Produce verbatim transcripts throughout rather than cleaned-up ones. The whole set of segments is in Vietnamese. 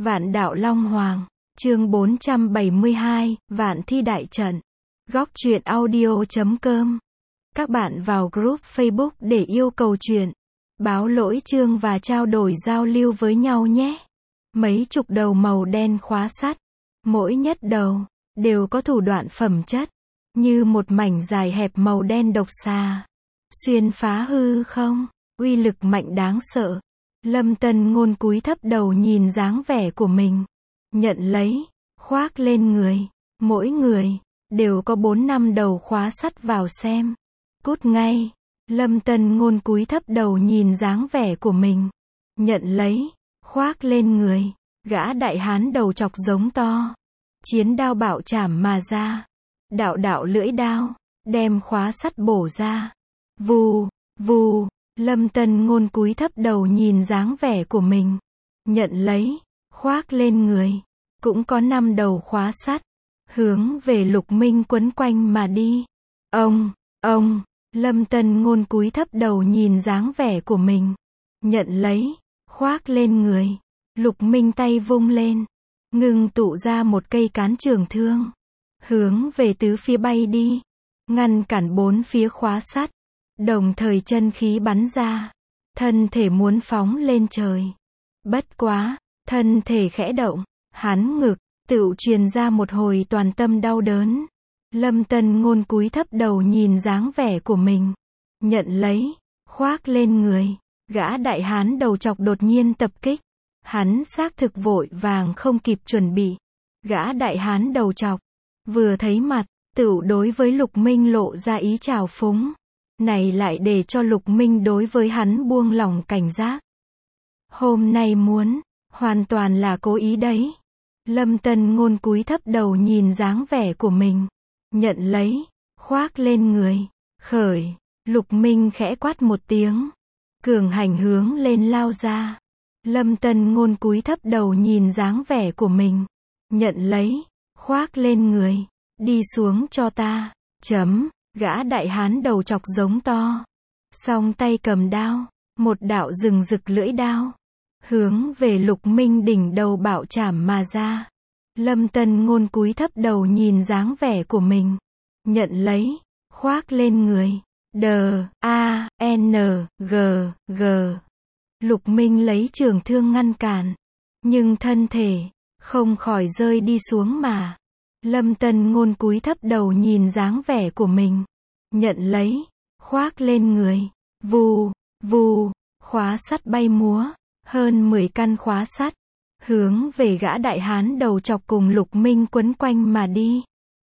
Vạn đạo Long Hoàng, chương bốn trăm bảy mươi hai, Vạn thi đại trận. Góc truyện audio chấm com. Các bạn vào group Facebook để yêu cầu truyện, báo lỗi chương và trao đổi giao lưu với nhau nhé. Mấy chục đầu màu đen khóa sắt, mỗi nhất đầu đều có thủ đoạn phẩm chất, như một mảnh dài hẹp màu đen độc xà, xuyên phá hư không, uy lực mạnh đáng sợ. Lâm Tân Ngôn cúi thấp đầu nhìn dáng vẻ của mình, nhận lấy, khoác lên người, mỗi người đều có bốn năm đầu khóa sắt vào xem. Cút ngay. Lâm Tân Ngôn cúi thấp đầu nhìn dáng vẻ của mình, nhận lấy, khoác lên người, gã đại hán đầu chọc giống to, chiến đao bạo chảm mà ra, đạo đạo lưỡi đao đem khóa sắt bổ ra. Vù, vù. Lâm Tân Ngôn cúi thấp đầu nhìn dáng vẻ của mình, nhận lấy, khoác lên người, cũng có năm đầu khóa sắt, hướng về Lục Minh quấn quanh mà đi. Ông, ông, Lâm Tân Ngôn cúi thấp đầu nhìn dáng vẻ của mình, nhận lấy, khoác lên người, Lục Minh tay vung lên, ngưng tụ ra một cây cán trường thương, hướng về tứ phía bay đi, ngăn cản bốn phía khóa sắt. Đồng thời chân khí bắn ra, thân thể muốn phóng lên trời. Bất quá, thân thể khẽ động, hắn ngực, tựu truyền ra một hồi toàn tâm đau đớn. Lâm Tân Ngôn cúi thấp đầu nhìn dáng vẻ của mình, nhận lấy, khoác lên người, gã đại hán đầu chọc đột nhiên tập kích. Hắn xác thực vội vàng không kịp chuẩn bị. Gã đại hán đầu chọc, vừa thấy mặt, tựu đối với Lục Minh lộ ra ý trào phúng. Này lại để cho Lục Minh đối với hắn buông lỏng cảnh giác. Hôm nay muốn, hoàn toàn là cố ý đấy. Lâm Tân Ngôn cúi thấp đầu nhìn dáng vẻ của mình, nhận lấy, khoác lên người, khởi. Lục Minh khẽ quát một tiếng, cường hành hướng lên lao ra. Lâm Tân Ngôn cúi thấp đầu nhìn dáng vẻ của mình, nhận lấy, khoác lên người, đi xuống cho ta, chấm. Gã đại hán đầu chọc giống to, song tay cầm đao, một đạo rừng rực lưỡi đao, hướng về Lục Minh đỉnh đầu bạo chảm mà ra. Lâm Tân Ngôn cúi thấp đầu nhìn dáng vẻ của mình, nhận lấy, khoác lên người, đờ, a, n, g, g. Lục Minh lấy trường thương ngăn cản, nhưng thân thể không khỏi rơi đi xuống mà. Lâm Tân Ngôn cúi thấp đầu nhìn dáng vẻ của mình, nhận lấy, khoác lên người, vù, vù, khóa sắt bay múa, hơn mười căn khóa sắt, hướng về gã đại hán đầu chọc cùng Lục Minh quấn quanh mà đi.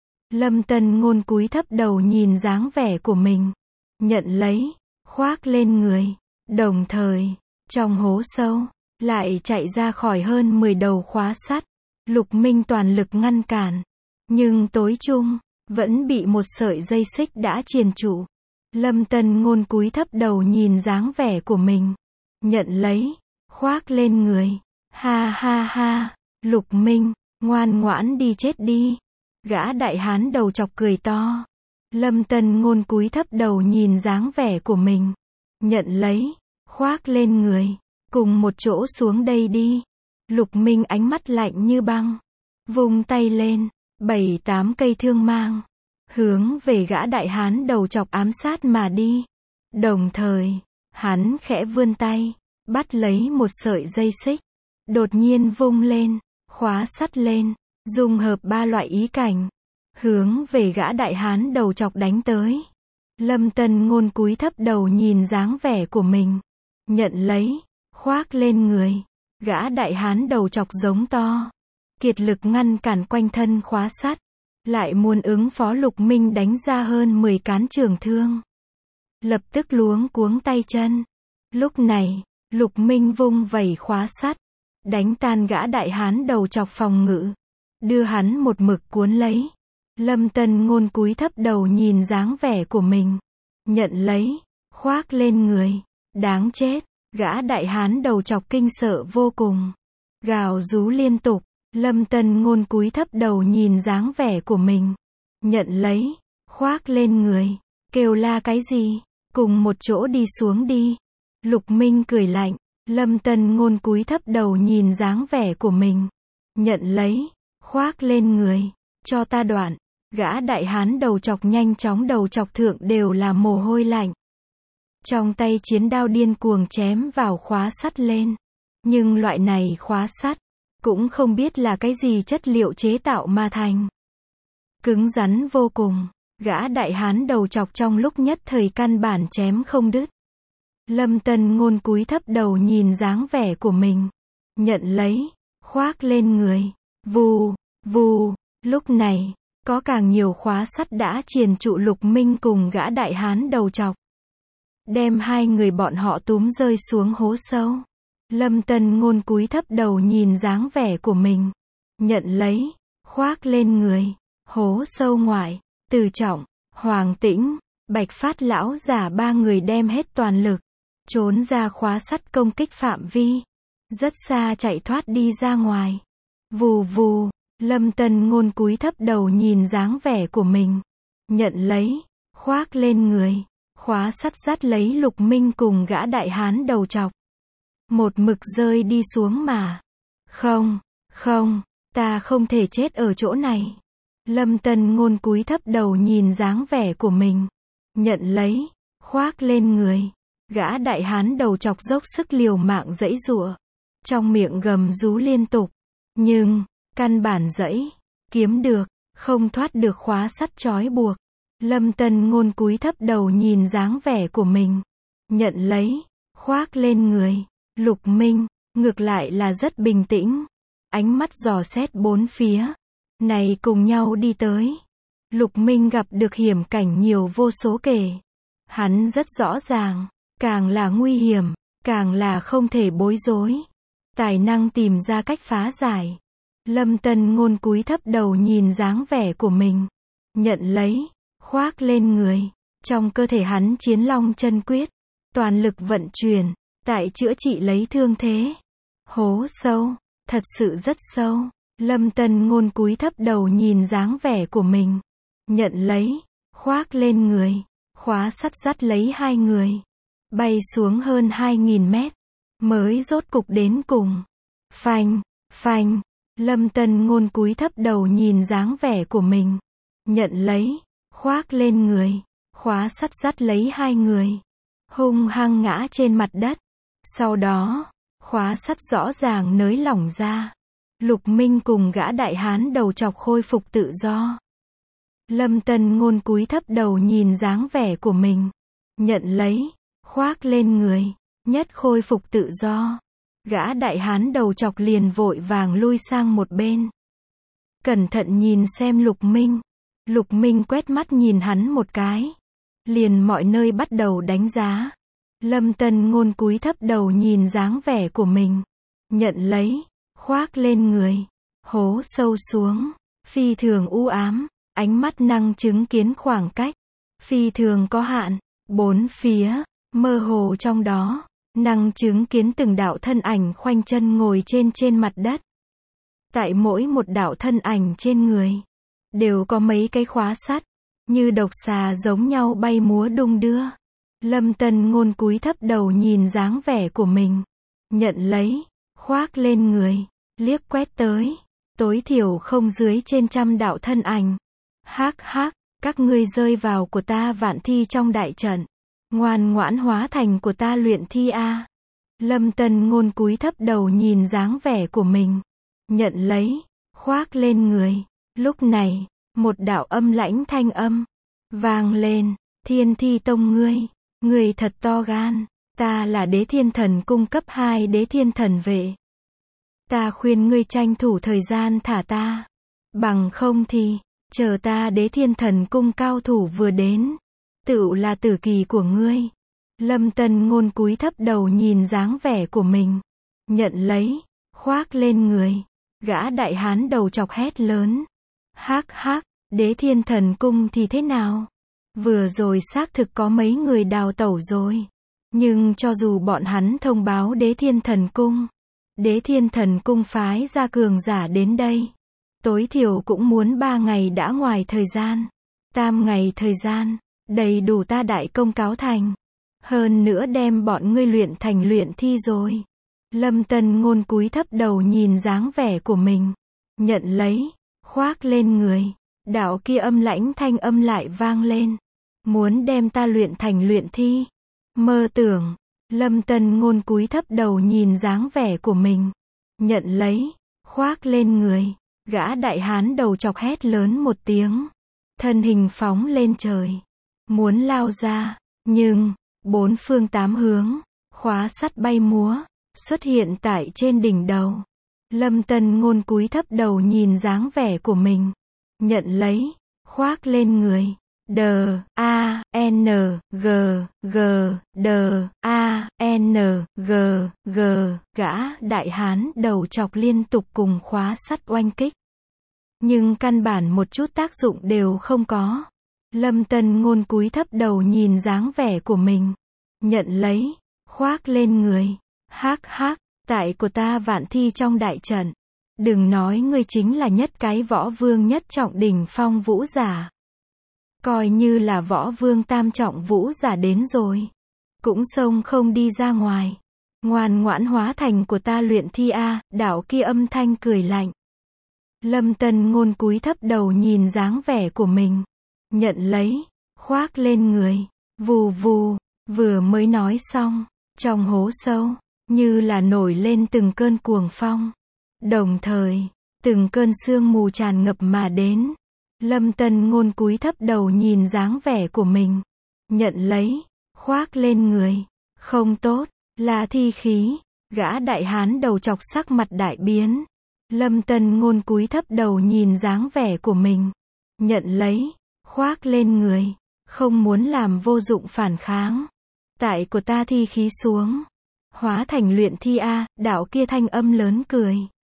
Lâm Tân Ngôn cúi thấp đầu nhìn dáng vẻ của mình, nhận lấy, khoác lên người, đồng thời, trong hố sâu, lại chạy ra khỏi hơn mười đầu khóa sắt. Lục Minh toàn lực ngăn cản, nhưng tối chung, vẫn bị một sợi dây xích đã triền trụ. Lâm Tân Ngôn cúi thấp đầu nhìn dáng vẻ của mình, nhận lấy, khoác lên người, ha ha ha. Lục Minh, ngoan ngoãn đi chết đi. Gã đại hán đầu chọc cười to. Lâm Tân Ngôn cúi thấp đầu nhìn dáng vẻ của mình, nhận lấy, khoác lên người, cùng một chỗ xuống đây đi. Lục Minh ánh mắt lạnh như băng, vung tay lên, bảy tám cây thương mang, hướng về gã đại hán đầu chọc ám sát mà đi. Đồng thời, hắn khẽ vươn tay, bắt lấy một sợi dây xích, đột nhiên vung lên, khóa sắt lên, dung hợp ba loại ý cảnh, hướng về gã đại hán đầu chọc đánh tới. Lâm Tân Ngôn cúi thấp đầu nhìn dáng vẻ của mình, nhận lấy, khoác lên người, gã đại hán đầu chọc giống to, kiệt lực ngăn cản quanh thân khóa sắt, lại muốn ứng phó Lục Minh đánh ra hơn mười cán trường thương. Lập tức luống cuống tay chân. Lúc này, Lục Minh vung vẩy khóa sắt, đánh tan gã đại hán đầu chọc phòng ngự, đưa hắn một mực cuốn lấy. Lâm Tân Ngôn cúi thấp đầu nhìn dáng vẻ của mình, nhận lấy, khoác lên người, đáng chết. Gã đại hán đầu chọc kinh sợ vô cùng, gào rú liên tục. Lâm Tân Ngôn cúi thấp đầu nhìn dáng vẻ của mình, nhận lấy, khoác lên người, kêu la cái gì, cùng một chỗ đi xuống đi. Lục Minh cười lạnh, Lâm Tân Ngôn cúi thấp đầu nhìn dáng vẻ của mình. Nhận lấy, khoác lên người. Cho ta đoạn. Gã đại hán đầu chọc nhanh chóng đầu chọc thượng đều là mồ hôi lạnh. Trong tay chiến đao điên cuồng chém vào khóa sắt lên. Nhưng loại này khóa sắt, cũng không biết là cái gì chất liệu chế tạo mà thành. Cứng rắn vô cùng. Gã đại hán đầu chọc trong lúc nhất thời căn bản chém không đứt. Lâm Tân Ngôn cúi thấp đầu nhìn dáng vẻ của mình. Nhận lấy, khoác lên người. Vù, vù, lúc này, có càng nhiều khóa sắt đã triền trụ Lục Minh cùng gã đại hán đầu chọc. Đem hai người bọn họ túm rơi xuống hố sâu. Lâm Tân Ngôn cúi thấp đầu nhìn dáng vẻ của mình. Nhận lấy, khoác lên người. Hố sâu ngoại, Từ Trọng, Hoàng Tĩnh, Bạch Phát lão giả ba người đem hết toàn lực. Trốn ra khóa sắt công kích phạm vi. Rất xa chạy thoát đi ra ngoài. Vù vù, Lâm Tân Ngôn cúi thấp đầu nhìn dáng vẻ của mình. Nhận lấy, khoác lên người. Khóa sắt dắt lấy Lục Minh cùng gã đại hán đầu chọc. Một mực rơi đi xuống mà. Không, không, ta không thể chết ở chỗ này. Lâm Tân Ngôn cúi thấp đầu nhìn dáng vẻ của mình. Nhận lấy, khoác lên người. Gã đại hán đầu chọc dốc sức liều mạng giãy giụa. Trong miệng gầm rú liên tục. Nhưng, căn bản giãy, kiếm được, không thoát được khóa sắt trói buộc. Lâm Tân Ngôn cúi thấp đầu nhìn dáng vẻ của mình. Nhận lấy, khoác lên người. Lục Minh, ngược lại là rất bình tĩnh. Ánh mắt dò xét bốn phía. Này cùng nhau đi tới. Lục Minh gặp được hiểm cảnh nhiều vô số kể. Hắn rất rõ ràng. Càng là nguy hiểm, càng là không thể bối rối. Tài năng tìm ra cách phá giải. Lâm Tân Ngôn cúi thấp đầu nhìn dáng vẻ của mình. Nhận lấy, khoác lên người. Trong cơ thể hắn Chiến Long chân quyết. Toàn lực vận chuyển. Tại chữa trị lấy thương thế. Hố sâu. Thật sự rất sâu. Lâm Tân Ngôn cúi thấp đầu nhìn dáng vẻ của mình. Nhận lấy, khoác lên người. Khóa sắt dắt lấy hai người. Bay xuống hơn hai nghìn mét. Mới rốt cục đến cùng. Phanh, phanh. Lâm Tân Ngôn cúi thấp đầu nhìn dáng vẻ của mình. Nhận lấy, khoác lên người. Khóa sắt dắt lấy hai người. Hung hăng ngã trên mặt đất. Sau đó, khóa sắt rõ ràng nới lỏng ra. Lục Minh cùng gã đại hán đầu chọc khôi phục tự do. Lâm Tân Ngôn cúi thấp đầu nhìn dáng vẻ của mình. Nhận lấy, khoác lên người. Nhất khôi phục tự do. Gã đại hán đầu chọc liền vội vàng lui sang một bên. Cẩn thận nhìn xem Lục Minh. Lục Minh quét mắt nhìn hắn một cái. Liền mọi nơi bắt đầu đánh giá. Lâm Tân Ngôn cúi thấp đầu nhìn dáng vẻ của mình. Nhận lấy, khoác lên người. Hố sâu xuống. Phi thường u ám. Ánh mắt năng chứng kiến khoảng cách. Phi thường có hạn. Bốn phía, mơ hồ trong đó. Năng chứng kiến từng đạo thân ảnh khoanh chân ngồi trên trên mặt đất. Tại mỗi một đạo thân ảnh trên người. Đều có mấy cái khóa sắt. Như độc xà giống nhau bay múa đung đưa. Lâm Tân Ngôn cúi thấp đầu nhìn dáng vẻ của mình. Nhận lấy, khoác lên người. Liếc quét tới. Tối thiểu không dưới trên trăm đạo thân ảnh. Hắc hắc, các ngươi rơi vào của ta vạn thi trong đại trận. Ngoan ngoãn hóa thành của ta luyện thi a. Lâm Tân Ngôn cúi thấp đầu nhìn dáng vẻ của mình. Nhận lấy, khoác lên người. Lúc này, một đạo âm lãnh thanh âm vang lên. Thiên Thi Tông ngươi, ngươi thật to gan. Ta là Đế Thiên Thần cung cấp hai Đế Thiên Thần vệ. Ta khuyên ngươi tranh thủ thời gian thả ta. Bằng không thì, chờ ta Đế Thiên Thần cung cao thủ vừa đến. Tựu là tử kỳ của ngươi. Lâm Tân Ngôn cúi thấp đầu nhìn dáng vẻ của mình. Nhận lấy, khoác lên người. Gã đại hán đầu chọc hét lớn. Hắc hắc, Đế Thiên Thần cung thì thế nào? Vừa rồi xác thực có mấy người đào tẩu rồi. Nhưng cho dù bọn hắn thông báo Đế Thiên Thần cung, Đế Thiên Thần cung phái ra cường giả đến đây. Tối thiểu cũng muốn ba ngày đã ngoài thời gian. Tam ngày thời gian, đầy đủ ta đại công cáo thành. Hơn nữa đem bọn ngươi luyện thành luyện thi rồi. Lâm Tân Ngôn cúi thấp đầu nhìn dáng vẻ của mình. Nhận lấy, khoác lên người. Đạo kia âm lãnh thanh âm lại vang lên. Muốn đem ta luyện thành luyện thi. Mơ tưởng. Lâm Tân Ngôn cúi thấp đầu nhìn dáng vẻ của mình. Nhận lấy, khoác lên người. Gã đại hán đầu chọc hét lớn một tiếng. Thân hình phóng lên trời. Muốn lao ra. Nhưng, bốn phương tám hướng, khóa sắt bay múa, xuất hiện tại trên đỉnh đầu. Lâm Tân Ngôn cúi thấp đầu nhìn dáng vẻ của mình. Nhận lấy, khoác lên người. D, A, N, G, G, D, A, N, G, G, gã đại hán đầu chọc liên tục cùng khóa sắt oanh kích. Nhưng căn bản một chút tác dụng đều không có. Lâm Tân Ngôn cúi thấp đầu nhìn dáng vẻ của mình. Nhận lấy, khoác lên người. Hắc hắc, tại của ta vạn thi trong đại trận. Đừng nói ngươi chính là nhất cái võ vương nhất trọng đỉnh phong vũ giả. Coi như là võ vương tam trọng vũ giả đến rồi. Cũng xông không đi ra ngoài. Ngoan ngoãn hóa thành của ta luyện thi a, đạo kia âm thanh cười lạnh. Lâm Tân Ngôn cúi thấp đầu nhìn dáng vẻ của mình. Nhận lấy, khoác lên người. Vù vù, vừa mới nói xong, trong hố sâu, như là nổi lên từng cơn cuồng phong. Đồng thời, từng cơn sương mù tràn ngập mà đến. Lâm Tân Ngôn cúi thấp đầu nhìn dáng vẻ của mình. Nhận lấy, khoác lên người. Không tốt, là thi khí. Gã đại hán đầu chọc sắc mặt đại biến. Lâm Tân Ngôn cúi thấp đầu nhìn dáng vẻ của mình. Nhận lấy, khoác lên người. Không muốn làm vô dụng phản kháng. Tại của ta thi khí xuống. Hóa thành luyện thi a, đạo kia thanh âm lớn cười.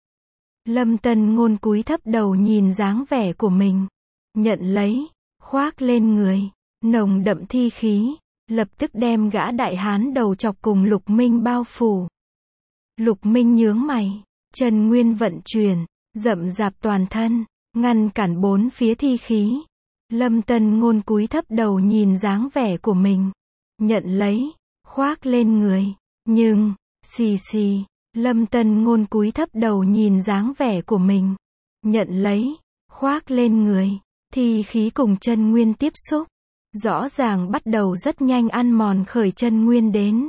Lâm Tân Ngôn cúi thấp đầu nhìn dáng vẻ của mình. Nhận lấy, khoác lên người. Nồng đậm thi khí, lập tức đem gã đại hán đầu chọc cùng Lục Minh bao phủ. Lục Minh nhướng mày, chân nguyên vận chuyển, rậm rạp toàn thân, ngăn cản bốn phía thi khí. Lâm Tân Ngôn cúi thấp đầu nhìn dáng vẻ của mình. Nhận lấy, khoác lên người. Nhưng, xì xì, Lâm Tân Ngôn cúi thấp đầu nhìn dáng vẻ của mình. Nhận lấy, khoác lên người. Thi khí cùng chân nguyên tiếp xúc. Rõ ràng bắt đầu rất nhanh ăn mòn khởi chân nguyên đến.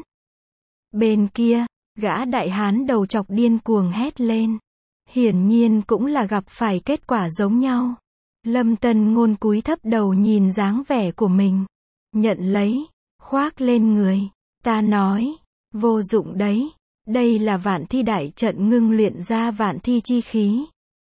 Bên kia, gã đại hán đầu chọc điên cuồng hét lên. Hiển nhiên cũng là gặp phải kết quả giống nhau. Lâm Tân Ngôn cúi thấp đầu nhìn dáng vẻ của mình. Nhận lấy, khoác lên người. Ta nói, vô dụng đấy. Đây là vạn thi đại trận ngưng luyện ra vạn thi chi khí.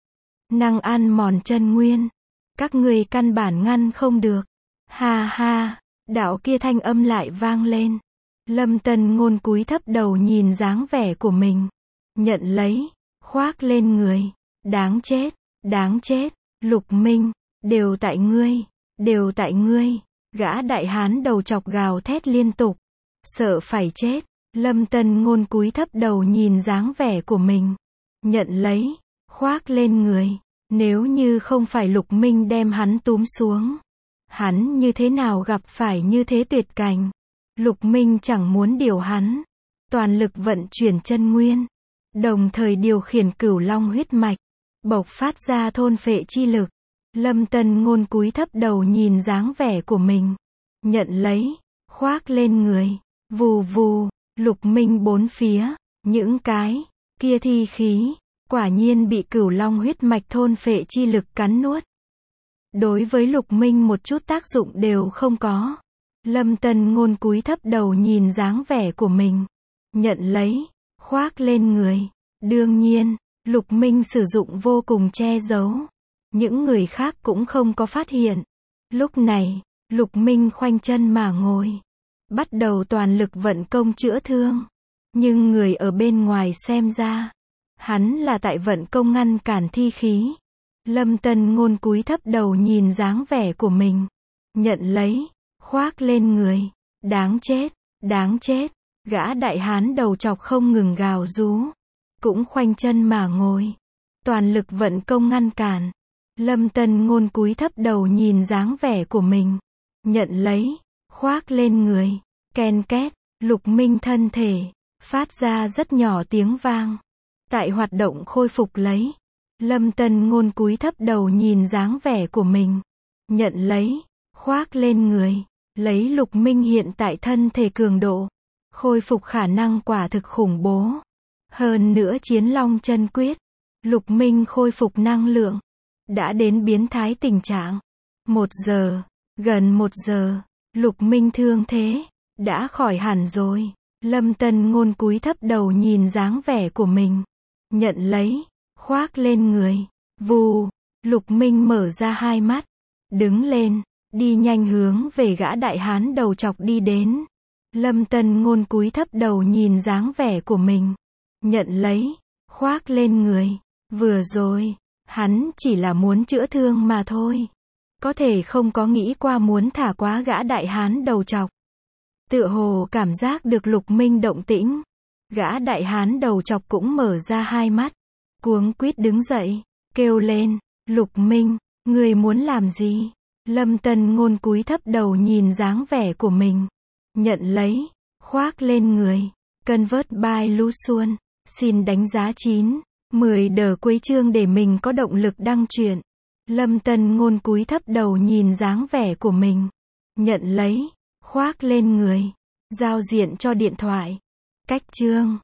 Năng ăn mòn chân nguyên. Các ngươi căn bản ngăn không được. Ha ha, đạo kia thanh âm lại vang lên. Lâm Tân Ngôn cúi thấp đầu nhìn dáng vẻ của mình. Nhận lấy, khoác lên người. Đáng chết, đáng chết. Lục Minh, đều tại ngươi, đều tại ngươi. Gã đại hán đầu chọc gào thét liên tục. Sợ phải chết. Lâm Tân Ngôn cúi thấp đầu nhìn dáng vẻ của mình. Nhận lấy, khoác lên người. Nếu như không phải Lục Minh đem hắn túm xuống, hắn như thế nào gặp phải như thế tuyệt cảnh. Lục Minh chẳng muốn điều hắn. Toàn lực vận chuyển chân nguyên. Đồng thời điều khiển cửu long huyết mạch. Bộc phát ra thôn phệ chi lực. Lâm Tân Ngôn cúi thấp đầu nhìn dáng vẻ của mình. Nhận lấy, khoác lên người. Vù vù, Lục Minh bốn phía. Những cái kia thi khí, quả nhiên bị cửu long huyết mạch thôn phệ chi lực cắn nuốt. Đối với Lục Minh một chút tác dụng đều không có. Lâm Tân Ngôn cúi thấp đầu nhìn dáng vẻ của mình. Nhận lấy, khoác lên người. Đương nhiên, Lục Minh sử dụng vô cùng che giấu. Những người khác cũng không có phát hiện. Lúc này, Lục Minh khoanh chân mà ngồi. Bắt đầu toàn lực vận công chữa thương. Nhưng người ở bên ngoài xem ra, hắn là tại vận công ngăn cản thi khí. Lâm Tân Ngôn cúi thấp đầu nhìn dáng vẻ của mình. Nhận lấy, khoác lên người. Đáng chết, đáng chết. Gã đại hán đầu chọc không ngừng gào rú. Cũng khoanh chân mà ngồi. Toàn lực vận công ngăn cản. Lâm Tân Ngôn cúi thấp đầu nhìn dáng vẻ của mình. Nhận lấy, khoác lên người. Ken két, Lục Minh thân thể phát ra rất nhỏ tiếng vang. Tại hoạt động khôi phục lấy, Lâm Tân Ngôn cúi thấp đầu nhìn dáng vẻ của mình. Nhận lấy, khoác lên người, lấy Lục Minh hiện tại thân thể cường độ. Khôi phục khả năng quả thực khủng bố. Hơn nữa Chiến Long Chân Quyết, Lục Minh khôi phục năng lượng. Đã đến biến thái tình trạng. Một giờ, gần một giờ, Lục Minh thương thế, đã khỏi hẳn rồi. Lâm Tân Ngôn cúi thấp đầu nhìn dáng vẻ của mình. Nhận lấy, khoác lên người. Vù, Lục Minh mở ra hai mắt. Đứng lên, đi nhanh hướng về gã đại hán đầu chọc đi đến. Lâm Tân Ngôn cúi thấp đầu nhìn dáng vẻ của mình. Nhận lấy, khoác lên người. Vừa rồi, hắn chỉ là muốn chữa thương mà thôi. Có thể không có nghĩ qua muốn thả quá gã đại hán đầu chọc. Tựa hồ cảm giác được Lục Minh động tĩnh. Gã đại hán đầu chọc cũng mở ra hai mắt. Cuống quýt đứng dậy, kêu lên, Lục Minh, người muốn làm gì? Lâm Tân Ngôn cúi thấp đầu nhìn dáng vẻ của mình. Nhận lấy, khoác lên người. Convert by Lu Xuân. Xin đánh giá chín, mười đờ quấy chương để mình có động lực đăng truyện. Lâm Tân Ngôn cúi thấp đầu nhìn dáng vẻ của mình. Nhận lấy, khoác lên người. Giao diện cho điện thoại. Cách chương.